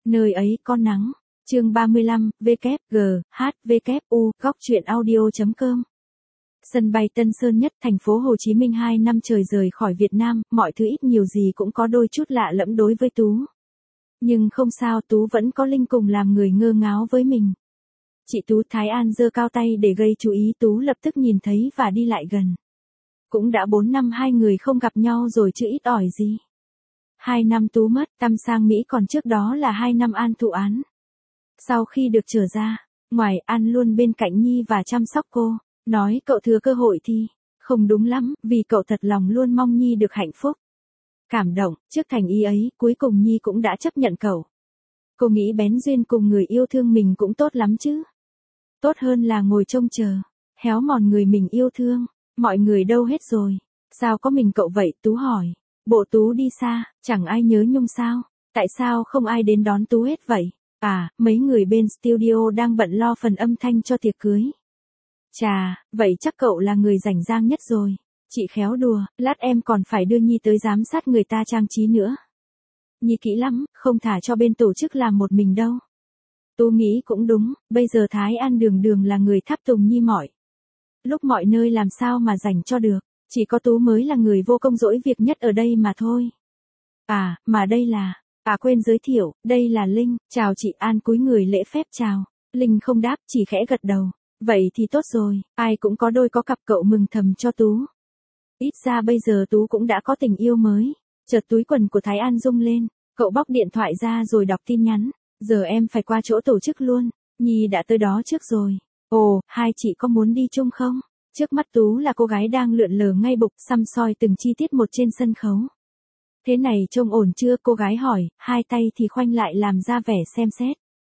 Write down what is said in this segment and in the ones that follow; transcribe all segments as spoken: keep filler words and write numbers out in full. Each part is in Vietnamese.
Nơi ấy có nắng. Chương ba mươi lăm, W G H W U góc truyện audio.com. Sân bay Tân Sơn Nhất, thành phố Hồ Chí Minh hai năm trời rời khỏi Việt Nam, mọi thứ ít nhiều gì cũng có đôi chút lạ lẫm đối với Tú. Nhưng không sao, Tú vẫn có Linh cùng làm người ngơ ngáo với mình. Chị Tú Thái An giơ cao tay để gây chú ý, Tú lập tức nhìn thấy và đi lại gần. Cũng đã bốn năm hai người không gặp nhau rồi chứ ít ỏi gì. Hai năm Tú mất, Tâm sang Mỹ, còn trước đó là hai năm An thụ án. Sau khi được trở ra, ngoài An luôn bên cạnh Nhi và chăm sóc cô, nói cậu thừa cơ hội thì không đúng lắm, vì cậu thật lòng luôn mong Nhi được hạnh phúc. Cảm động, trước thành ý ấy, cuối cùng Nhi cũng đã chấp nhận cậu. Cô nghĩ bén duyên cùng người yêu thương mình cũng tốt lắm chứ. Tốt hơn là ngồi trông chờ, héo mòn người mình yêu thương. Mọi người đâu hết rồi? Sao có mình cậu vậy? Tú hỏi. Bộ Tú đi xa, chẳng ai nhớ Nhung sao? Tại sao không ai đến đón Tú hết vậy? À, mấy người bên studio đang bận lo phần âm thanh cho tiệc cưới. Chà, vậy chắc cậu là người rảnh rang nhất rồi. Chị khéo đùa, lát em còn phải đưa Nhi tới giám sát người ta trang trí nữa. Nhi kỹ lắm, không thả cho bên tổ chức làm một mình đâu. Tú nghĩ cũng đúng, bây giờ Thái An đường đường là người tháp tùng Nhi mọi lúc mọi nơi, làm sao mà dành cho được. Chỉ có Tú mới là người vô công dỗi việc nhất ở đây mà thôi. À, mà đây là... À quên giới thiệu, đây là Linh. Chào chị. An cúi người lễ phép chào. Linh không đáp, chỉ khẽ gật đầu. Vậy thì tốt rồi, ai cũng có đôi có cặp, cậu mừng thầm cho Tú. Ít ra bây giờ Tú cũng đã có tình yêu mới. Chợt túi quần của Thái An rung lên, cậu bóc điện thoại ra rồi đọc tin nhắn. Giờ em phải qua chỗ tổ chức luôn, Nhi đã tới đó trước rồi. Ồ, hai chị có muốn đi chung không? Trước mắt Tú là cô gái đang lượn lờ ngay bục, săm soi từng chi tiết một trên sân khấu. Thế này trông ổn chưa? Cô gái hỏi, hai tay thì khoanh lại làm ra vẻ xem xét.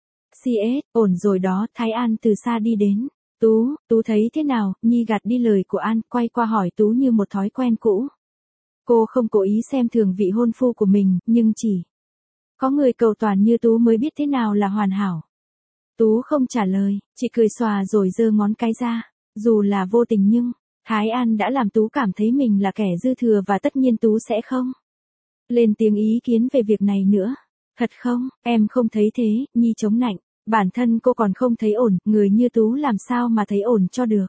xê ét, ổn rồi đó. Thái An từ xa đi đến. Tú, Tú thấy thế nào? Nhi gạt đi lời của An, quay qua hỏi Tú như một thói quen cũ. Cô không cố ý xem thường vị hôn phu của mình, nhưng chỉ có người cầu toàn như Tú mới biết thế nào là hoàn hảo. Tú không trả lời, chị cười xòa rồi giơ ngón cái ra. Dù là vô tình nhưng, Thái An đã làm Tú cảm thấy mình là kẻ dư thừa và tất nhiên Tú sẽ không lên tiếng ý kiến về việc này nữa. Thật không? Em không thấy thế. Nhi chống nạnh. Bản thân cô còn không thấy ổn, người như Tú làm sao mà thấy ổn cho được.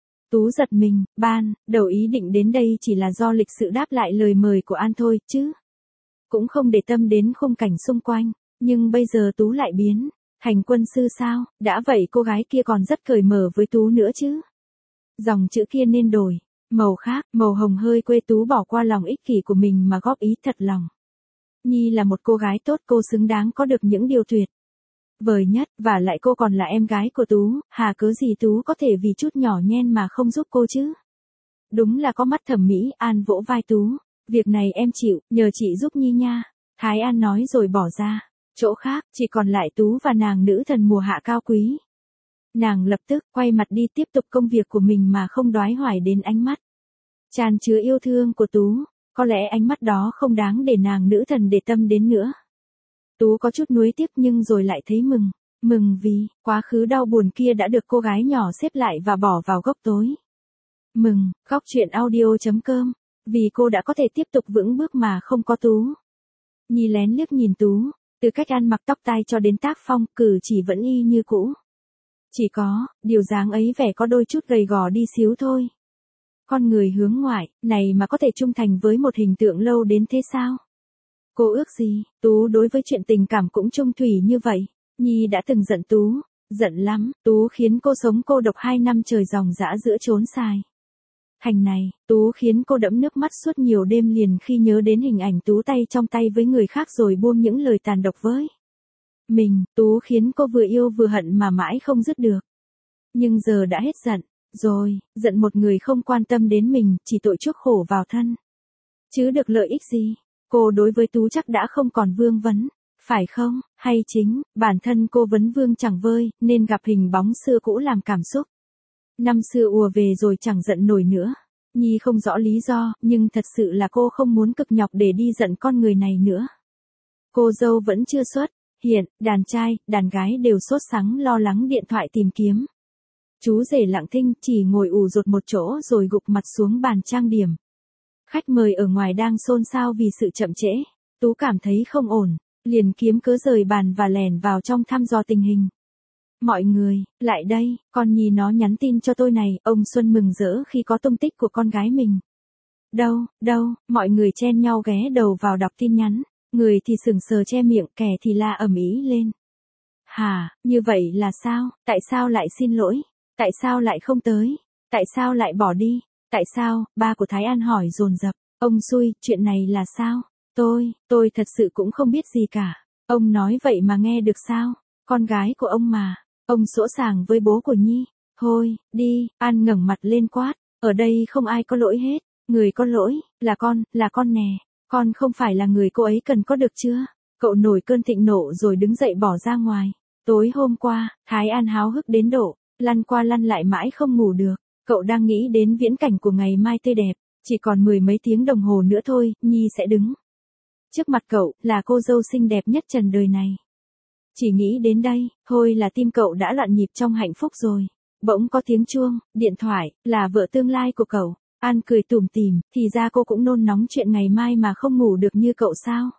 Tú giật mình, ban đầu ý định đến đây chỉ là do lịch sự đáp lại lời mời của An thôi, chứ cũng không để tâm đến khung cảnh xung quanh. Nhưng bây giờ Tú lại biến thành quân sư sao? Đã vậy cô gái kia còn rất cởi mở với Tú nữa chứ. Dòng chữ kia nên đổi màu khác, màu hồng hơi quê. Tú bỏ qua lòng ích kỷ của mình mà góp ý thật lòng. Nhi là một cô gái tốt, cô xứng đáng có được những điều tuyệt vời nhất, và lại cô còn là em gái của Tú, hà cớ gì Tú có thể vì chút nhỏ nhen mà không giúp cô chứ. Đúng là có mắt thẩm mỹ. An vỗ vai Tú. Việc này em chịu, nhờ chị giúp Nhi nha. Thái An nói rồi bỏ ra chỗ khác, chỉ còn lại Tú và nàng nữ thần mùa hạ cao quý. Nàng lập tức quay mặt đi tiếp tục công việc của mình mà không đoái hoài đến ánh mắt tràn chứa yêu thương của Tú. Có lẽ ánh mắt đó không đáng để nàng nữ thần để tâm đến nữa. Tú có chút nuối tiếc nhưng rồi lại thấy mừng. Mừng vì quá khứ đau buồn kia đã được cô gái nhỏ xếp lại và bỏ vào góc tối. Mừng, góc truyện audio.com. Vì cô đã có thể tiếp tục vững bước mà không có Tú. Nhi lén liếc nhìn Tú. Từ cách ăn mặc, tóc tai cho đến tác phong, cử chỉ vẫn y như cũ. Chỉ có, điều dáng ấy vẻ có đôi chút gầy gò đi xíu thôi. Con người hướng ngoại, này mà có thể trung thành với một hình tượng lâu đến thế sao? Cô ước gì? Tú đối với chuyện tình cảm cũng chung thủy như vậy. Nhi đã từng giận Tú, giận lắm. Tú khiến cô sống cô độc hai năm trời ròng rã giữa chốn xài thành này. Tú khiến cô đẫm nước mắt suốt nhiều đêm liền khi nhớ đến hình ảnh Tú tay trong tay với người khác rồi buông những lời tàn độc với mình. Tú khiến cô vừa yêu vừa hận mà mãi không dứt được. Nhưng giờ đã hết giận rồi, giận một người không quan tâm đến mình, chỉ tội chuốc khổ vào thân, chứ được lợi ích gì. Cô đối với Tú chắc đã không còn vương vấn, phải không? Hay chính bản thân cô vấn vương chẳng vơi, nên gặp hình bóng xưa cũ làm cảm xúc năm xưa ùa về rồi chẳng giận nổi nữa. Nhi không rõ lý do, nhưng thật sự là cô không muốn cực nhọc để đi giận con người này nữa. Cô dâu vẫn chưa xuất hiện, đàn trai, đàn gái đều sốt sắng lo lắng điện thoại tìm kiếm. Chú rể lặng thinh chỉ ngồi ù rột một chỗ rồi gục mặt xuống bàn trang điểm. Khách mời ở ngoài đang xôn xao vì sự chậm trễ. Tú cảm thấy không ổn, liền kiếm cớ rời bàn và lẻn vào trong thăm dò tình hình. Mọi người, lại đây, con Nhi nó nhắn tin cho tôi này, ông Xuân mừng rỡ khi có tung tích của con gái mình. Đâu, đâu, mọi người chen nhau ghé đầu vào đọc tin nhắn, người thì sừng sờ che miệng, kẻ thì la ầm ĩ lên. Hả, như vậy là sao, tại sao lại xin lỗi, tại sao lại không tới, tại sao lại bỏ đi, tại sao, ba của Thái An hỏi dồn dập, ông xui, chuyện này là sao, tôi, tôi thật sự cũng không biết gì cả, ông nói vậy mà nghe được sao, con gái của ông mà, ông sỗ sàng với bố của Nhi, thôi, đi, An ngẩng mặt lên quát, ở đây không ai có lỗi hết, người có lỗi, là con, là con nè, con không phải là người cô ấy cần có được chưa, cậu nổi cơn thịnh nộ rồi đứng dậy bỏ ra ngoài. Tối hôm qua, Thái An háo hức đến độ, lăn qua lăn lại mãi không ngủ được, cậu đang nghĩ đến viễn cảnh của ngày mai tươi đẹp, chỉ còn mười mấy tiếng đồng hồ nữa thôi, Nhi sẽ đứng. Trước mặt cậu, là cô dâu xinh đẹp nhất trần đời này. Chỉ nghĩ đến đây, thôi là tim cậu đã loạn nhịp trong hạnh phúc rồi. Bỗng có tiếng chuông, điện thoại, là vợ tương lai của cậu. An cười tủm tỉm, thì ra cô cũng nôn nóng chuyện ngày mai mà không ngủ được như cậu sao.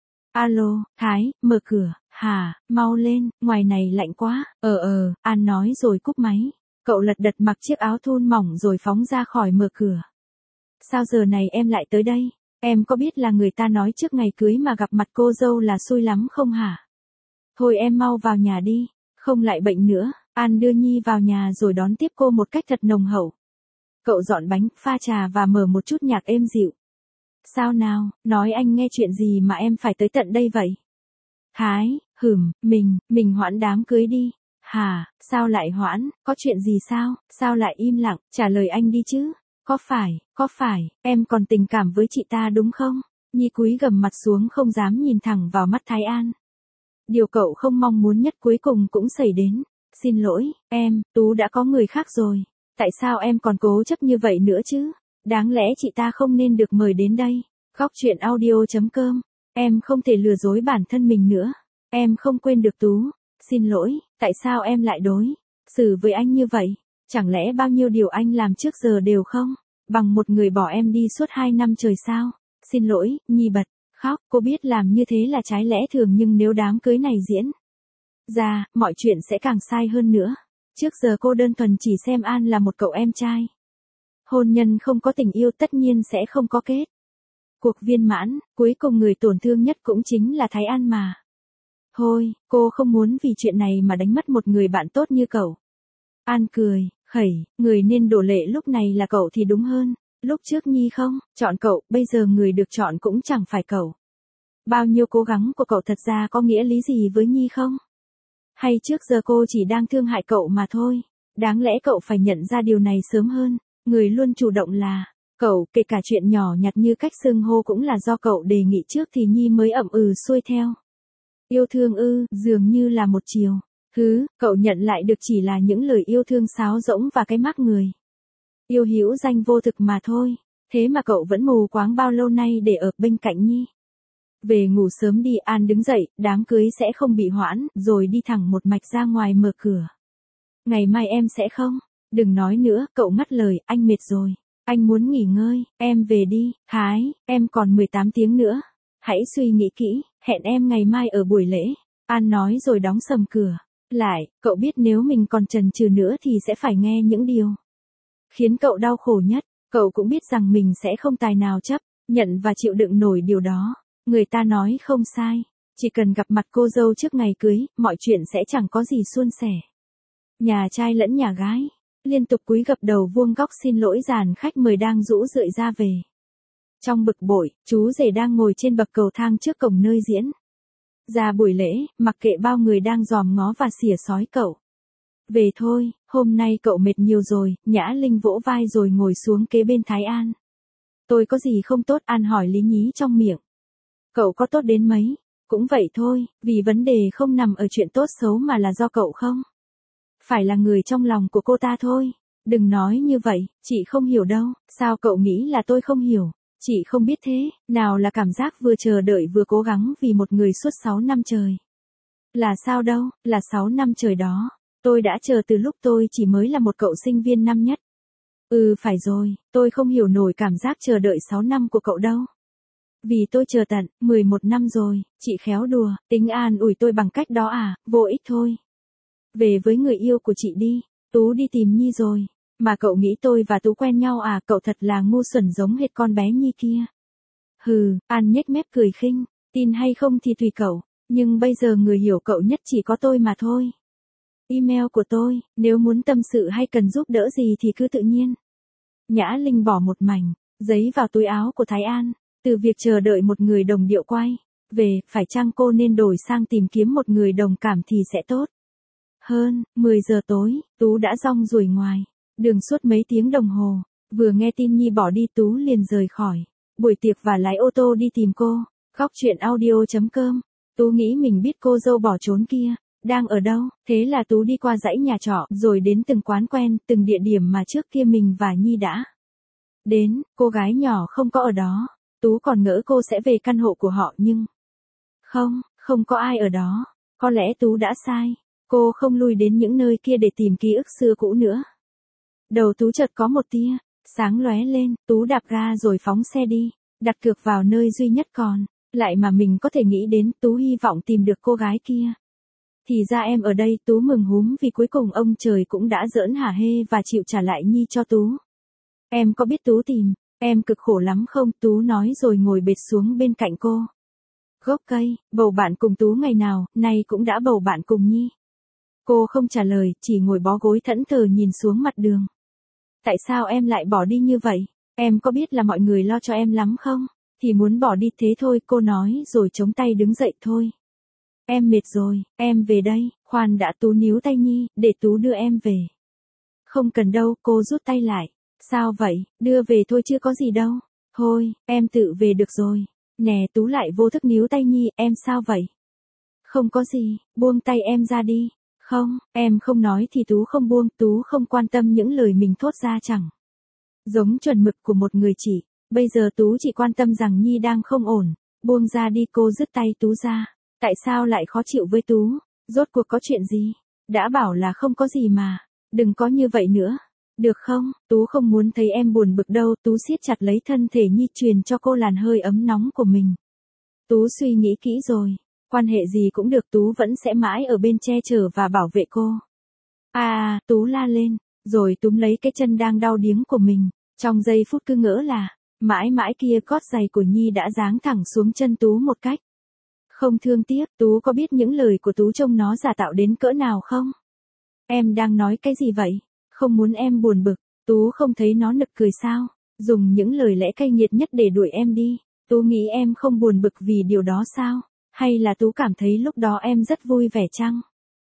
Alo, Thái, mở cửa, hả, mau lên, ngoài này lạnh quá, ờ ờ, An nói rồi cúp máy. Cậu lật đật mặc chiếc áo thun mỏng rồi phóng ra khỏi mở cửa. Sao giờ này em lại tới đây? Em có biết là người ta nói trước ngày cưới mà gặp mặt cô dâu là xui lắm không hả? Thôi em mau vào nhà đi, không lại bệnh nữa. An đưa Nhi vào nhà rồi đón tiếp cô một cách thật nồng hậu. Cậu dọn bánh, pha trà và mở một chút nhạc êm dịu. Sao nào, nói anh nghe chuyện gì mà em phải tới tận đây vậy? Thái, hửm, mình, mình hoãn đám cưới đi. Hả, sao lại hoãn, có chuyện gì sao, sao lại im lặng, trả lời anh đi chứ. Có phải, có phải, em còn tình cảm với chị ta đúng không? Nhi cúi gằm mặt xuống không dám nhìn thẳng vào mắt Thái An. Điều cậu không mong muốn nhất cuối cùng cũng xảy đến. Xin lỗi, em, Tú đã có người khác rồi. Tại sao em còn cố chấp như vậy nữa chứ? Đáng lẽ chị ta không nên được mời đến đây. Góc chuyện audio chấm com. Em không thể lừa dối bản thân mình nữa. Em không quên được Tú. Xin lỗi, tại sao em lại đối xử với anh như vậy? Chẳng lẽ bao nhiêu điều anh làm trước giờ đều không bằng một người bỏ em đi suốt hai năm trời sao? Xin lỗi, Nhi bật khóc, cô biết làm như thế là trái lẽ thường nhưng nếu đám cưới này diễn ra, mọi chuyện sẽ càng sai hơn nữa. Trước giờ cô đơn thuần chỉ xem An là một cậu em trai. Hôn nhân không có tình yêu tất nhiên sẽ không có kết cuộc viên mãn, cuối cùng người tổn thương nhất cũng chính là Thái An mà. Thôi, cô không muốn vì chuyện này mà đánh mất một người bạn tốt như cậu. An cười, khẩy, người nên đổ lệ lúc này là cậu thì đúng hơn. Lúc trước Nhi không chọn cậu, bây giờ người được chọn cũng chẳng phải cậu. Bao nhiêu cố gắng của cậu thật ra có nghĩa lý gì với Nhi không? Hay trước giờ cô chỉ đang thương hại cậu mà thôi? Đáng lẽ cậu phải nhận ra điều này sớm hơn. Người luôn chủ động là cậu, kể cả chuyện nhỏ nhặt như cách xưng hô cũng là do cậu đề nghị trước thì Nhi mới ậm ừ xuôi theo. Yêu thương ư, dường như là một chiều. Thứ, cậu nhận lại được chỉ là những lời yêu thương sáo rỗng và cái mác người. Yêu hữu danh vô thực mà thôi. Thế mà cậu vẫn mù quáng bao lâu nay để ở bên cạnh Nhi. Về ngủ sớm đi, An đứng dậy, đám cưới sẽ không bị hoãn, rồi đi thẳng một mạch ra ngoài mở cửa. Ngày mai em sẽ không? Đừng nói nữa, cậu ngắt lời, anh mệt rồi. Anh muốn nghỉ ngơi, em về đi. Thái, em còn mười tám tiếng nữa. Hãy suy nghĩ kỹ, hẹn em ngày mai ở buổi lễ. An nói rồi đóng sầm cửa. Lại, cậu biết nếu mình còn chần chừ nữa thì sẽ phải nghe những điều khiến cậu đau khổ nhất. Cậu cũng biết rằng mình sẽ không tài nào chấp nhận và chịu đựng nổi điều đó. Người ta nói không sai. Chỉ cần gặp mặt cô dâu trước ngày cưới, mọi chuyện sẽ chẳng có gì suôn sẻ. Nhà trai lẫn nhà gái liên tục cúi gập đầu vuông góc xin lỗi dàn khách mời đang rũ rượi ra về. Trong bực bội, chú rể đang ngồi trên bậc cầu thang trước cổng nơi diễn ra buổi lễ, mặc kệ bao người đang dòm ngó và xỉa xói cậu. Về thôi, hôm nay cậu mệt nhiều rồi. Nhã Linh vỗ vai rồi ngồi xuống kế bên Thái An. Tôi có gì không tốt? An hỏi lý nhí trong miệng. Cậu có tốt đến mấy? Cũng vậy thôi, vì vấn đề không nằm ở chuyện tốt xấu mà là do cậu không phải là người trong lòng của cô ta thôi. Đừng nói như vậy, chị không hiểu đâu. Sao cậu nghĩ là tôi không hiểu? Chị không biết thế, nào là cảm giác vừa chờ đợi vừa cố gắng vì một người suốt sáu năm trời. Là sao đâu, là sáu năm trời đó. Tôi đã chờ từ lúc tôi chỉ mới là một cậu sinh viên năm nhất. Ừ phải rồi, tôi không hiểu nổi cảm giác chờ đợi sáu năm của cậu đâu. Vì tôi chờ tận, mười một năm rồi, chị khéo đùa, tính an ủi tôi bằng cách đó à, vô ích thôi. Về với người yêu của chị đi, Tú đi tìm Nhi rồi. Mà cậu nghĩ tôi và Tú quen nhau à, cậu thật là ngu xuẩn giống hệt con bé Nhi kia. Hừ, An nhếch mép cười khinh, tin hay không thì tùy cậu, nhưng bây giờ người hiểu cậu nhất chỉ có tôi mà thôi. Email của tôi, nếu muốn tâm sự hay cần giúp đỡ gì thì cứ tự nhiên. Nhã Linh bỏ một mảnh giấy vào túi áo của Thái An, từ việc chờ đợi một người đồng điệu quay về, phải chăng cô nên đổi sang tìm kiếm một người đồng cảm thì sẽ tốt hơn. Mười giờ tối, Tú đã rong ruổi ngoài đường suốt mấy tiếng đồng hồ, vừa nghe tin Nhi bỏ đi Tú liền rời khỏi buổi tiệc và lái ô tô đi tìm cô. Góc chuyện audio chấm com. Tú nghĩ mình biết cô dâu bỏ trốn kia đang ở đâu, thế là Tú đi qua dãy nhà trọ, rồi đến từng quán quen, từng địa điểm mà trước kia mình và Nhi đã đến. Cô gái nhỏ không có ở đó. Tú còn ngỡ cô sẽ về căn hộ của họ nhưng không, không có ai ở đó. Có lẽ Tú đã sai. Cô không lui đến những nơi kia để tìm ký ức xưa cũ nữa. Đầu Tú chợt có một tia sáng lóe lên, Tú đạp ga rồi phóng xe đi, đặt cược vào nơi duy nhất còn lại mà mình có thể nghĩ đến. Tú hy vọng tìm được cô gái kia. Thì ra em ở đây. Tú mừng húm vì cuối cùng ông trời cũng đã giỡn hả hê và chịu trả lại Nhi cho Tú. Em có biết Tú tìm em cực khổ lắm không? Tú nói rồi ngồi bệt xuống bên cạnh cô. Gốc cây, bầu bạn cùng Tú ngày nào, nay cũng đã bầu bạn cùng Nhi. Cô không trả lời, chỉ ngồi bó gối thẫn thờ nhìn xuống mặt đường. Tại sao em lại bỏ đi như vậy? Em có biết là mọi người lo cho em lắm không? Thì muốn bỏ đi thế thôi, cô nói rồi chống tay đứng dậy thôi. Em mệt rồi, em về đây. Khoan đã, Tú níu tay Nhi, để Tú đưa em về. Không cần đâu, cô rút tay lại. Sao vậy, đưa về thôi chứ có gì đâu. Thôi, em tự về được rồi. Nè, Tú lại vô thức níu tay Nhi, em sao vậy? Không có gì, buông tay em ra đi. Không, em không nói thì Tú không buông. Tú không quan tâm những lời mình thốt ra chẳng giống chuẩn mực của một người chị. Bây giờ Tú chỉ quan tâm rằng Nhi đang không ổn. Buông ra đi, cô dứt tay Tú ra. Tại sao lại khó chịu với Tú? Rốt cuộc có chuyện gì? Đã bảo là không có gì mà. Đừng có như vậy nữa. Được không? Tú không muốn thấy em buồn bực đâu. Tú siết chặt lấy thân thể Nhi, truyền cho cô làn hơi ấm nóng của mình. Tú suy nghĩ kỹ rồi. Quan hệ gì cũng được, Tú vẫn sẽ mãi ở bên che chở và bảo vệ cô. À, Tú la lên, rồi túm lấy cái chân đang đau điếng của mình. Trong giây phút cứ ngỡ là, mãi mãi kia gót giày của Nhi đã giáng thẳng xuống chân Tú một cách không thương tiếc. Tú có biết những lời của Tú trông nó giả tạo đến cỡ nào không? Em đang nói cái gì vậy? Không muốn em buồn bực. Tú không thấy nó nực cười sao? Dùng những lời lẽ cay nghiệt nhất để đuổi em đi. Tú nghĩ em không buồn bực vì điều đó sao? Hay là Tú cảm thấy lúc đó em rất vui vẻ chăng?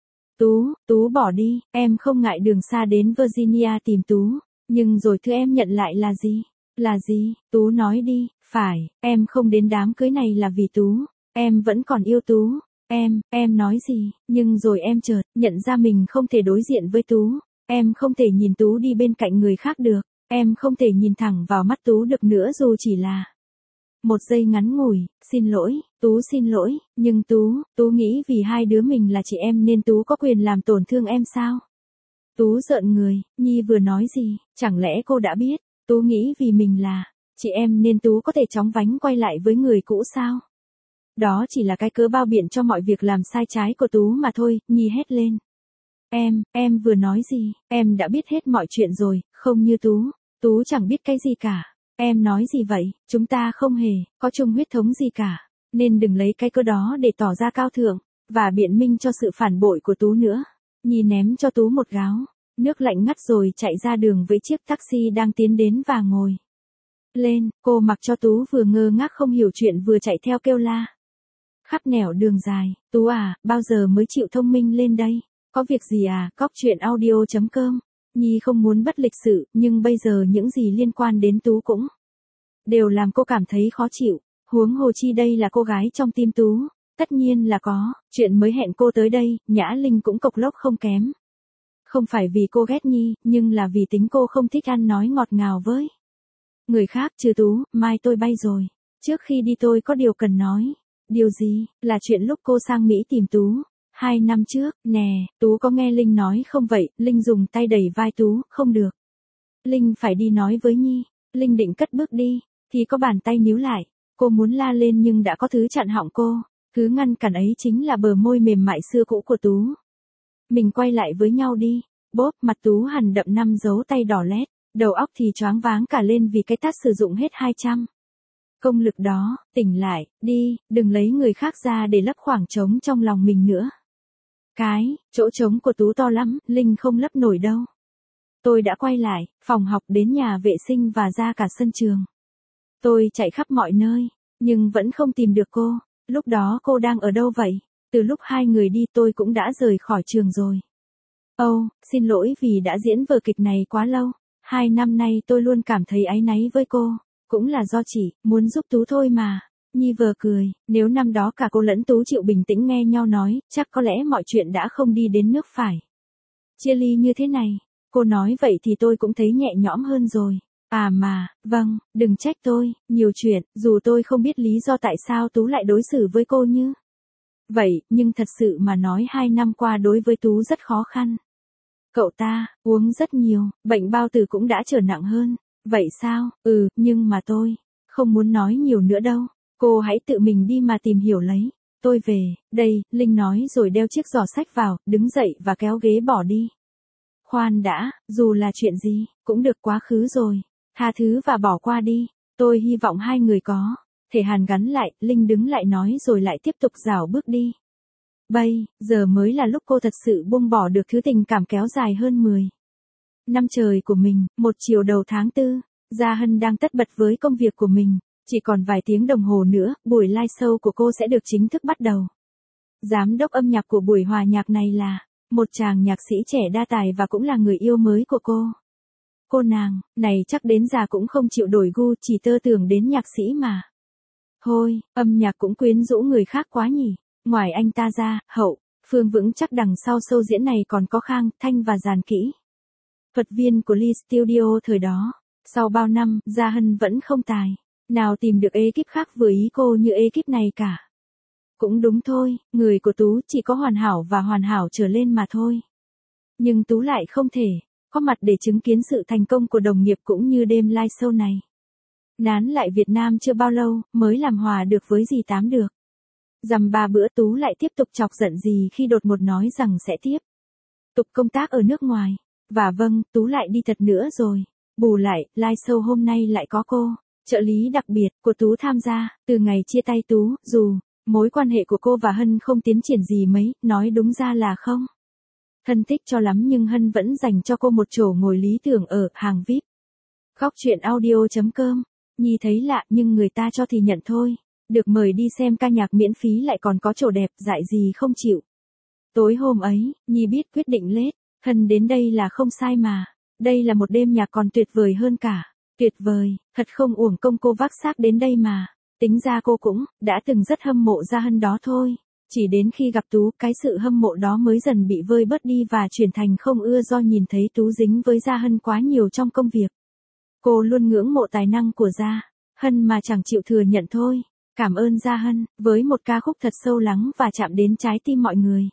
Tú, Tú bỏ đi, em không ngại đường xa đến Virginia tìm Tú. Nhưng rồi thứ em nhận lại là gì? Là gì? Tú nói đi. Phải, em không đến đám cưới này là vì Tú. Em vẫn còn yêu Tú. Em, em nói gì? Nhưng rồi em chợt nhận ra mình không thể đối diện với Tú. Em không thể nhìn Tú đi bên cạnh người khác được. Em không thể nhìn thẳng vào mắt Tú được nữa dù chỉ là một giây ngắn ngủi. Xin lỗi, Tú xin lỗi. Nhưng Tú, Tú nghĩ vì hai đứa mình là chị em nên Tú có quyền làm tổn thương em sao? Tú rợn người. Nhi vừa nói gì? Chẳng lẽ cô đã biết? Tú nghĩ vì mình là chị em nên Tú có thể chóng vánh quay lại với người cũ sao? Đó chỉ là cái cớ bao biện cho mọi việc làm sai trái của Tú mà thôi. Nhi hét lên. Em, em vừa nói gì? Em đã biết hết mọi chuyện rồi, không như Tú. Tú chẳng biết cái gì cả. Em nói gì vậy? Chúng ta không hề có chung huyết thống gì cả. Nên đừng lấy cái cớ đó để tỏ ra cao thượng và biện minh cho sự phản bội của Tú nữa. Nhi ném cho Tú một gáo nước lạnh ngắt rồi chạy ra đường với chiếc taxi đang tiến đến và ngồi lên. Cô mặc cho Tú vừa ngơ ngác không hiểu chuyện vừa chạy theo kêu la khắp nẻo đường dài. Tú à, bao giờ mới chịu thông minh lên đây? Có việc gì à? Góc chuyện audio chấm com. Nhi không muốn bất lịch sự, nhưng bây giờ những gì liên quan đến Tú cũng đều làm cô cảm thấy khó chịu. Huống hồ chi đây là cô gái trong tim Tú. Tất nhiên là có chuyện mới hẹn cô tới đây. Nhã Linh cũng cộc lốc không kém. Không phải vì cô ghét Nhi, nhưng là vì tính cô không thích ăn nói ngọt ngào với người khác. Trừ Tú, mai tôi bay rồi. Trước khi đi tôi có điều cần nói. Điều gì? Là chuyện lúc cô sang Mỹ tìm Tú hai năm trước. Nè, Tú có nghe Linh nói không vậy? Linh dùng tay đẩy vai Tú. Không được. Linh phải đi nói với Nhi. Linh định cất bước đi thì có bàn tay níu lại. Cô muốn la lên nhưng đã có thứ chặn họng cô, thứ ngăn cản ấy chính là bờ môi mềm mại xưa cũ của Tú. Mình quay lại với nhau đi. Bốp, mặt Tú hằn đậm năm dấu tay đỏ lét, đầu óc thì choáng váng cả lên vì cái tát sử dụng hết hai trăm. Công lực đó, tỉnh lại, đi, đừng lấy người khác ra để lấp khoảng trống trong lòng mình nữa. Cái, chỗ trống của Tú to lắm, Linh không lấp nổi đâu. Tôi đã quay lại, phòng học đến nhà vệ sinh và ra cả sân trường. Tôi chạy khắp mọi nơi, nhưng vẫn không tìm được cô. Lúc đó cô đang ở đâu vậy? Từ lúc hai người đi tôi cũng đã rời khỏi trường rồi. Âu, oh, xin lỗi vì đã diễn vở kịch này quá lâu. Hai năm nay tôi luôn cảm thấy áy náy với cô. Cũng là do chị, muốn giúp Tú thôi mà. Nhi vờ cười, nếu năm đó cả cô lẫn Tú chịu bình tĩnh nghe nhau nói, chắc có lẽ mọi chuyện đã không đi đến nước phải. Chia ly như thế này, cô nói vậy thì tôi cũng thấy nhẹ nhõm hơn rồi. À mà, vâng, đừng trách tôi, nhiều chuyện, dù tôi không biết lý do tại sao Tú lại đối xử với cô như vậy, nhưng thật sự mà nói hai năm qua đối với Tú rất khó khăn. Cậu ta, uống rất nhiều, bệnh bao tử cũng đã trở nặng hơn. Vậy sao? Ừ, nhưng mà tôi không muốn nói nhiều nữa đâu. Cô hãy tự mình đi mà tìm hiểu lấy. Tôi về, đây, Linh nói rồi đeo chiếc giỏ sách vào, đứng dậy và kéo ghế bỏ đi. Khoan đã, dù là chuyện gì, cũng được quá khứ rồi. Tha thứ và bỏ qua đi. Tôi hy vọng hai người có thể hàn gắn lại, Linh đứng lại nói rồi lại tiếp tục rảo bước đi. Bây giờ mới là lúc cô thật sự buông bỏ được thứ tình cảm kéo dài hơn mười năm trời của mình. Một chiều đầu tháng tư, Gia Hân đang tất bật với công việc của mình. Chỉ còn vài tiếng đồng hồ nữa, buổi live show của cô sẽ được chính thức bắt đầu. Giám đốc âm nhạc của buổi hòa nhạc này là một chàng nhạc sĩ trẻ đa tài và cũng là người yêu mới của cô. Cô nàng này chắc đến già cũng không chịu đổi gu, chỉ tơ tưởng đến nhạc sĩ mà. Thôi, âm nhạc cũng quyến rũ người khác quá nhỉ. Ngoài anh ta ra, Hậu, Phương vững chắc đằng sau show diễn này còn có Khang, Thanh và Giàn Kỹ. Thuật viên của Lee Studio thời đó. Sau bao năm, Gia Hân vẫn không tài nào tìm được ekip khác vừa ý cô như ekip này cả. Cũng đúng thôi, người của Tú chỉ có hoàn hảo và hoàn hảo trở lên mà thôi. Nhưng Tú lại không thể có mặt để chứng kiến sự thành công của đồng nghiệp cũng như đêm live show này. Nán lại Việt Nam chưa bao lâu, mới làm hòa được với dì Tám được. Dằm ba bữa Tú lại tiếp tục chọc giận dì khi đột ngột nói rằng sẽ tiếp tục công tác ở nước ngoài. Và vâng, Tú lại đi thật nữa rồi. Bù lại, live show hôm nay lại có cô, trợ lý đặc biệt của Tú tham gia. Từ ngày chia tay Tú, dù mối quan hệ của cô và Hân không tiến triển gì mấy, nói đúng ra là không thân thích cho lắm, nhưng Hân vẫn dành cho cô một chỗ ngồi lý tưởng ở hàng vi ai pi. Góc truyện audio chấm com. Nhi thấy lạ nhưng người ta cho thì nhận thôi. Được mời đi xem ca nhạc miễn phí lại còn có chỗ đẹp, dại gì không chịu. Tối hôm ấy, Nhi biết quyết định lết Hân đến đây là không sai mà. Đây là một đêm nhạc còn tuyệt vời hơn cả. Tuyệt vời, thật không uổng công cô vác xác đến đây mà. Tính ra cô cũng đã từng rất hâm mộ Gia Hân đó thôi. Chỉ đến khi gặp Tú, cái sự hâm mộ đó mới dần bị vơi bớt đi và chuyển thành không ưa do nhìn thấy Tú dính với Gia Hân quá nhiều trong công việc. Cô luôn ngưỡng mộ tài năng của Gia Hân mà chẳng chịu thừa nhận thôi. Cảm ơn Gia Hân, với một ca khúc thật sâu lắng và chạm đến trái tim mọi người.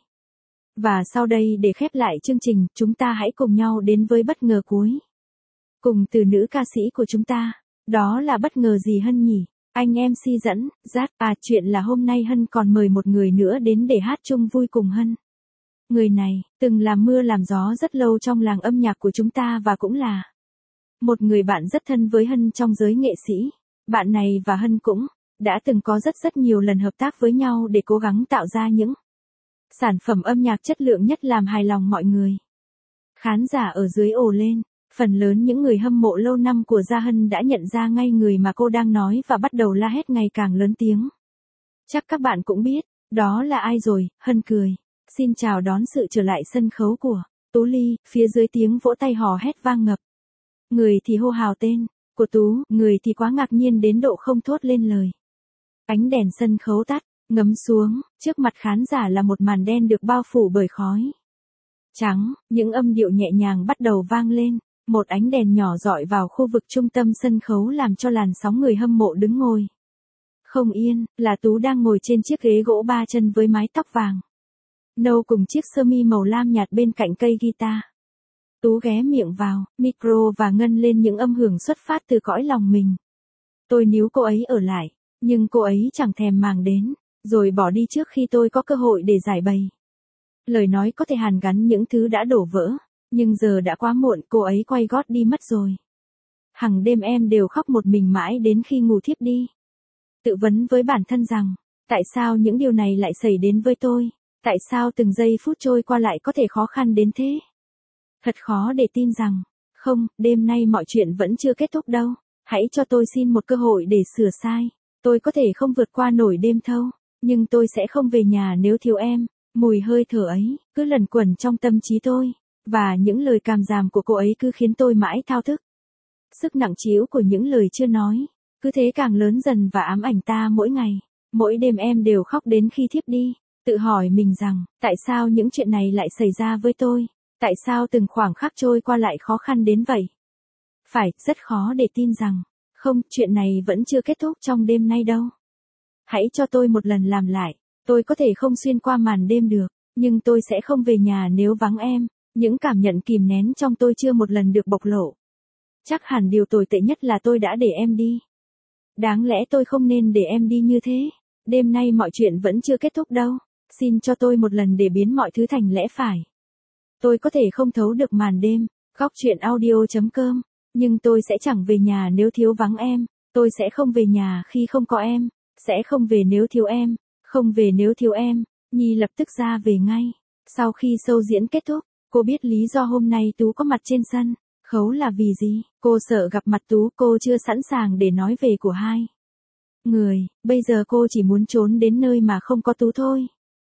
Và sau đây để khép lại chương trình, chúng ta hãy cùng nhau đến với bất ngờ cuối. Cùng từ nữ ca sĩ của chúng ta. Đó là bất ngờ gì Hân nhỉ? Anh em xê dẫn, Rát, à chuyện là hôm nay Hân còn mời một người nữa đến để hát chung vui cùng Hân. Người này, từng làm mưa làm gió rất lâu trong làng âm nhạc của chúng ta và cũng là một người bạn rất thân với Hân trong giới nghệ sĩ. Bạn này và Hân cũng đã từng có rất rất nhiều lần hợp tác với nhau để cố gắng tạo ra những sản phẩm âm nhạc chất lượng nhất làm hài lòng mọi người. Khán giả ở dưới ồ lên. Phần lớn những người hâm mộ lâu năm của Gia Hân đã nhận ra ngay người mà cô đang nói và bắt đầu la hét ngày càng lớn tiếng. Chắc các bạn cũng biết, đó là ai rồi, Hân cười. Xin chào đón sự trở lại sân khấu của Tú Ly, phía dưới tiếng vỗ tay hò hét vang ngập. Người thì hô hào tên của Tú, người thì quá ngạc nhiên đến độ không thốt lên lời. Ánh đèn sân khấu tắt, ngấm xuống, trước mặt khán giả là một màn đen được bao phủ bởi khói trắng, những âm điệu nhẹ nhàng bắt đầu vang lên. Một ánh đèn nhỏ dọi vào khu vực trung tâm sân khấu làm cho làn sóng người hâm mộ đứng ngồi không yên, là Tú đang ngồi trên chiếc ghế gỗ ba chân với mái tóc vàng nâu cùng chiếc sơ mi màu lam nhạt bên cạnh cây guitar. Tú ghé miệng vào micro và ngân lên những âm hưởng xuất phát từ cõi lòng mình. Tôi níu cô ấy ở lại, Nhưng cô ấy chẳng thèm màng đến, rồi bỏ đi trước khi tôi có cơ hội để giải bày. Lời nói có thể hàn gắn những thứ đã đổ vỡ, nhưng giờ đã quá muộn, cô ấy quay gót đi mất rồi. Hằng đêm em đều khóc một mình mãi đến khi ngủ thiếp đi. Tự vấn với bản thân rằng, tại sao những điều này lại xảy đến với tôi? Tại sao từng giây phút trôi qua lại có thể khó khăn đến thế? Thật khó để tin rằng, không, đêm nay mọi chuyện vẫn chưa kết thúc đâu. Hãy cho tôi xin một cơ hội để sửa sai. Tôi có thể không vượt qua nổi đêm thâu, nhưng tôi sẽ không về nhà nếu thiếu em. Mùi hơi thở ấy cứ lẩn quẩn trong tâm trí tôi, và những lời càm ràm của cô ấy cứ khiến tôi mãi thao thức. Sức nặng trĩu của những lời chưa nói, cứ thế càng lớn dần và ám ảnh ta mỗi ngày. Mỗi đêm em đều khóc đến khi thiếp đi, tự hỏi mình rằng, tại sao những chuyện này lại xảy ra với tôi? Tại sao từng khoảng khắc trôi qua lại khó khăn đến vậy? Phải, rất khó để tin rằng, không, chuyện này vẫn chưa kết thúc trong đêm nay đâu. Hãy cho tôi một lần làm lại, tôi có thể không xuyên qua màn đêm được, nhưng tôi sẽ không về nhà nếu vắng em. Những cảm nhận kìm nén trong tôi chưa một lần được bộc lộ. Chắc hẳn điều tồi tệ nhất là tôi đã để em đi. Đáng lẽ tôi không nên để em đi như thế. Đêm nay mọi chuyện vẫn chưa kết thúc đâu. Xin cho tôi một lần để biến mọi thứ thành lẽ phải. Tôi có thể không thấu được màn đêm, góc truyện audio chấm com, nhưng tôi sẽ chẳng về nhà nếu thiếu vắng em. Tôi sẽ không về nhà khi không có em. Sẽ không về nếu thiếu em. Không về nếu thiếu em. Nhi lập tức ra về ngay. Sau khi show diễn kết thúc, cô biết lý do hôm nay Tú có mặt trên sân khấu là vì gì. Cô sợ gặp mặt Tú, cô chưa sẵn sàng để nói về của hai người. Bây giờ cô chỉ muốn trốn đến nơi mà không có Tú thôi.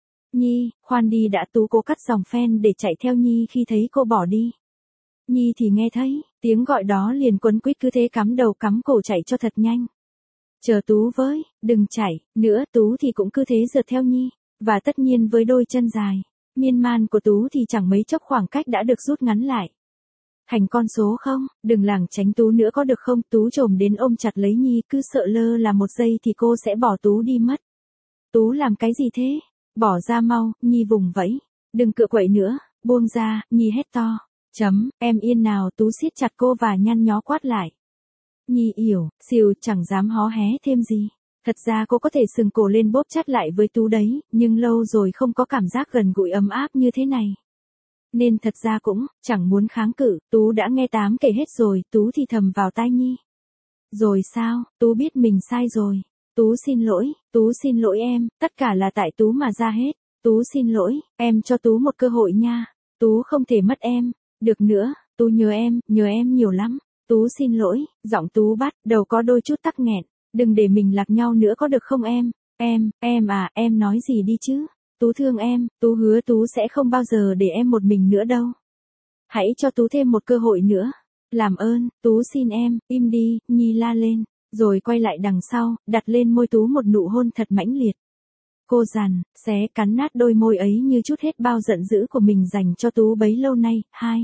Nhi, khoan đi đã. Tú cố cắt dòng fan để chạy theo Nhi khi thấy cô bỏ đi. Nhi thì nghe thấy tiếng gọi đó liền quấn quýt, cứ thế cắm đầu cắm cổ chạy cho thật nhanh. Chờ Tú với, đừng chạy nữa. Tú thì cũng cứ thế rượt theo Nhi, và tất nhiên với đôi chân dài miên man của Tú thì chẳng mấy chốc khoảng cách đã được rút ngắn lại thành con số không. Đừng lảng tránh Tú nữa có được không? Tú chồm đến ôm chặt lấy Nhi, cứ sợ lơ là một giây thì cô sẽ bỏ Tú đi mất. Tú làm cái gì thế? Bỏ ra mau. Nhi vùng vẫy. Đừng cựa quậy nữa, buông ra. Nhi hét to. Chấm, em yên nào. Tú siết chặt cô và nhăn nhó quát lại. Nhi yểu, xìu, chẳng dám hó hé thêm gì. Thật ra cô có thể sừng cổ lên bóp chát lại với Tú đấy, nhưng lâu rồi không có cảm giác gần gũi ấm áp như thế này. Nên thật ra cũng chẳng muốn kháng cự. Tú đã nghe tám kể hết rồi. Tú thì thầm vào tai Nhi. Rồi sao? Tú biết mình sai rồi. Tú xin lỗi. Tú xin lỗi em. Tất cả là tại Tú mà ra hết. Tú xin lỗi. Em cho Tú một cơ hội nha. Tú không thể mất em được nữa. Tú nhớ em, nhớ em nhiều lắm. Tú xin lỗi. Giọng Tú bắt đầu có đôi chút tắc nghẹn. Đừng để mình lạc nhau nữa có được không em? Em, em à, em nói gì đi chứ? Tú thương em. Tú hứa Tú sẽ không bao giờ để em một mình nữa đâu. Hãy cho Tú thêm một cơ hội nữa. Làm ơn, Tú xin em. Im đi. Nhi la lên, rồi quay lại đằng sau, đặt lên môi Tú một nụ hôn thật mãnh liệt. Cô dằn, xé, cắn nát đôi môi ấy như chút hết bao giận dữ của mình dành cho Tú bấy lâu nay. Hai.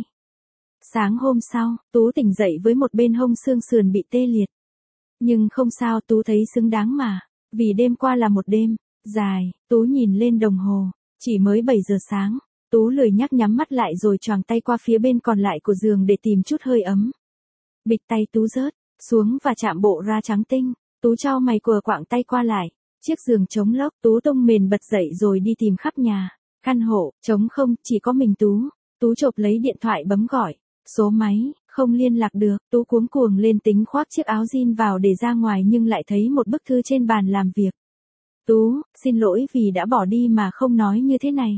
Sáng hôm sau, Tú tỉnh dậy với một bên hông xương sườn bị tê liệt. Nhưng không sao, Tú thấy xứng đáng mà. Vì đêm qua là một đêm dài. Tú nhìn lên đồng hồ, chỉ mới bảy giờ sáng. Tú lười nhắc nhắm mắt lại rồi choàng tay qua phía bên còn lại của giường để tìm chút hơi ấm. Bịch tay Tú rớt xuống và chạm bộ da trắng tinh. Tú chau mày quờ quạng tay qua lại. Chiếc giường trống lốc. Tú tung mền bật dậy rồi đi tìm khắp nhà. Căn hộ trống không, chỉ có mình Tú. Tú chộp lấy điện thoại bấm gọi số máy, không liên lạc được. Tú cuống cuồng lên tính khoác chiếc áo jean vào để ra ngoài nhưng lại thấy một bức thư trên bàn làm việc. Tú, xin lỗi vì đã bỏ đi mà không nói như thế này.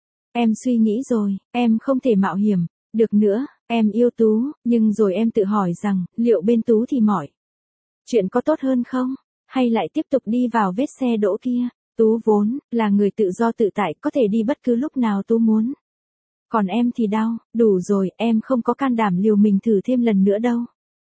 Em suy nghĩ rồi, em không thể mạo hiểm được nữa. Em yêu Tú, nhưng rồi em tự hỏi rằng, liệu bên Tú thì mọi chuyện có tốt hơn không? Hay lại tiếp tục đi vào vết xe đỗ kia? Tú vốn là người tự do tự tại, có thể đi bất cứ lúc nào Tú muốn. Còn em thì đau, đủ rồi, em không có can đảm liều mình thử thêm lần nữa đâu.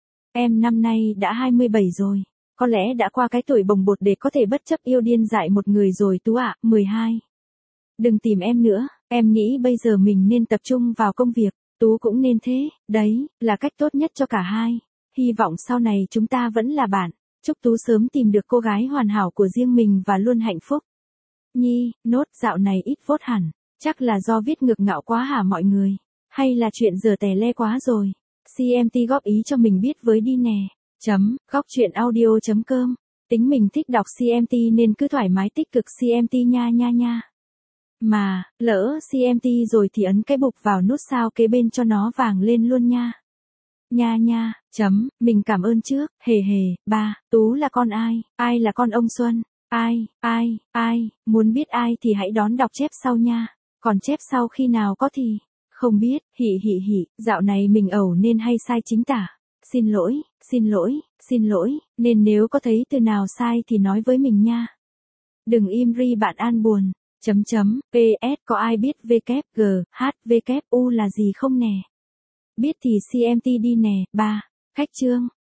Em năm nay đã hai mươi bảy rồi, có lẽ đã qua cái tuổi bồng bột để có thể bất chấp yêu điên dại một người rồi Tú ạ. mười hai. Đừng tìm em nữa, em nghĩ bây giờ mình nên tập trung vào công việc. Tú cũng nên thế, đấy, là cách tốt nhất cho cả hai. Hy vọng sau này chúng ta vẫn là bạn. Chúc Tú sớm tìm được cô gái hoàn hảo của riêng mình và luôn hạnh phúc. Nhi, nốt, dạo này ít vote hẳn. Chắc là do viết ngược ngạo quá hả mọi người? Hay là chuyện giờ tè le quá rồi? xê em tê góp ý cho mình biết với đi nè. Chấm, góc truyện audio chấm com Tính mình thích đọc xê em tê nên cứ thoải mái tích cực xê em tê nha nha nha. Mà, lỡ xê em tê rồi thì ấn cái bục vào nút sao kế bên cho nó vàng lên luôn nha. Nha nha, chấm, mình cảm ơn trước, hề hề, ba, Tú là con ai, ai là con ông Xuân, ai, ai, ai, muốn biết ai thì hãy đón đọc chép sau nha, còn chép sau khi nào có thì, không biết, hỉ hỉ hỉ, dạo này mình ẩu nên hay sai chính tả, xin lỗi, xin lỗi, xin lỗi, nên nếu có thấy từ nào sai thì nói với mình nha. Đừng im ri bạn an buồn, chấm chấm, pê ét có ai biết vê kép giê hát vê kép u là gì không nè? Biết thì xê em tê đi nè, ba, khách chương.